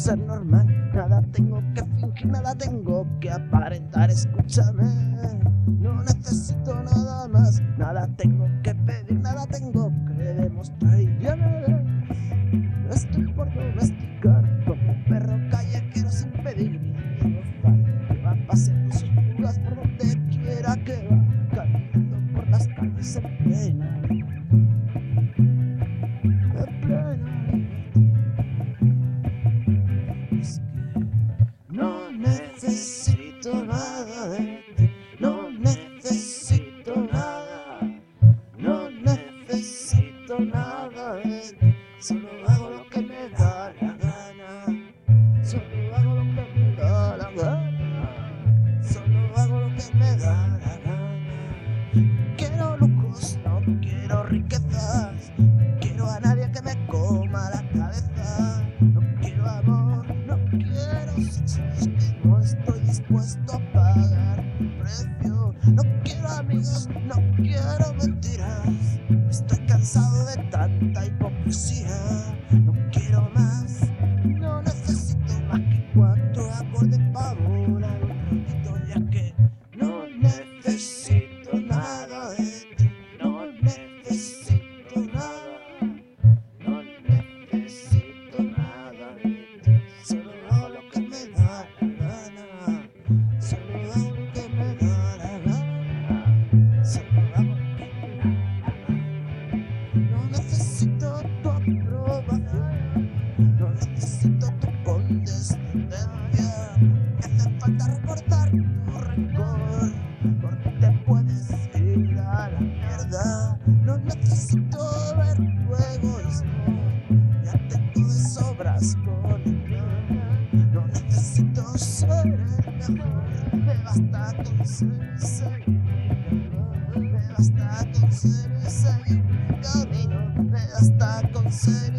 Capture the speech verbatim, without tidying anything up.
ser normal, nada tengo que fingir, nada tengo que aparentar, escúchame. No necesito nada más, nada tengo que pedir, nada tengo que demostrar. Y ya me ves, no estoy por domesticar, como un perro callejero sin pedir ni gozar, que va paseando sus pulgas por donde quiera que va, caminando por las calles en plena, en plena. Es que no necesito nada de ti, no necesito nada, no necesito nada de ti, solo hago lo que me da la gana, solo hago lo que me da la gana, solo hago lo que me da la gana. No quiero lujos, no quiero riquezas, no quiero a nadie que me coma la cabeza, no quiero amor, no quiero sexo, es que no estoy dispuesto a pagar un precio, no quiero amigos, no quiero mentiras, estoy cansado de tanta hipocresía, no quiero más, no necesito más que cuatro acordes para volar un ratito, ya que no necesito nada de ti, no necesito nada, no necesito nada de ti, solo hago lo que me da la gana, solo hago lo que me da la gana, solo hago lo que me da la gana. No necesito tu aprobación, no necesito tu condescendencia, me hace falta recordar tu rencor, porque te puedes ir a la mierda. No necesito ver tu egoísmo, ya tengo de sobras con el mío. No necesito ser el mejor, me basta con ser y seguir mi camino, me basta con ser y seguir mi camino, me basta con ser y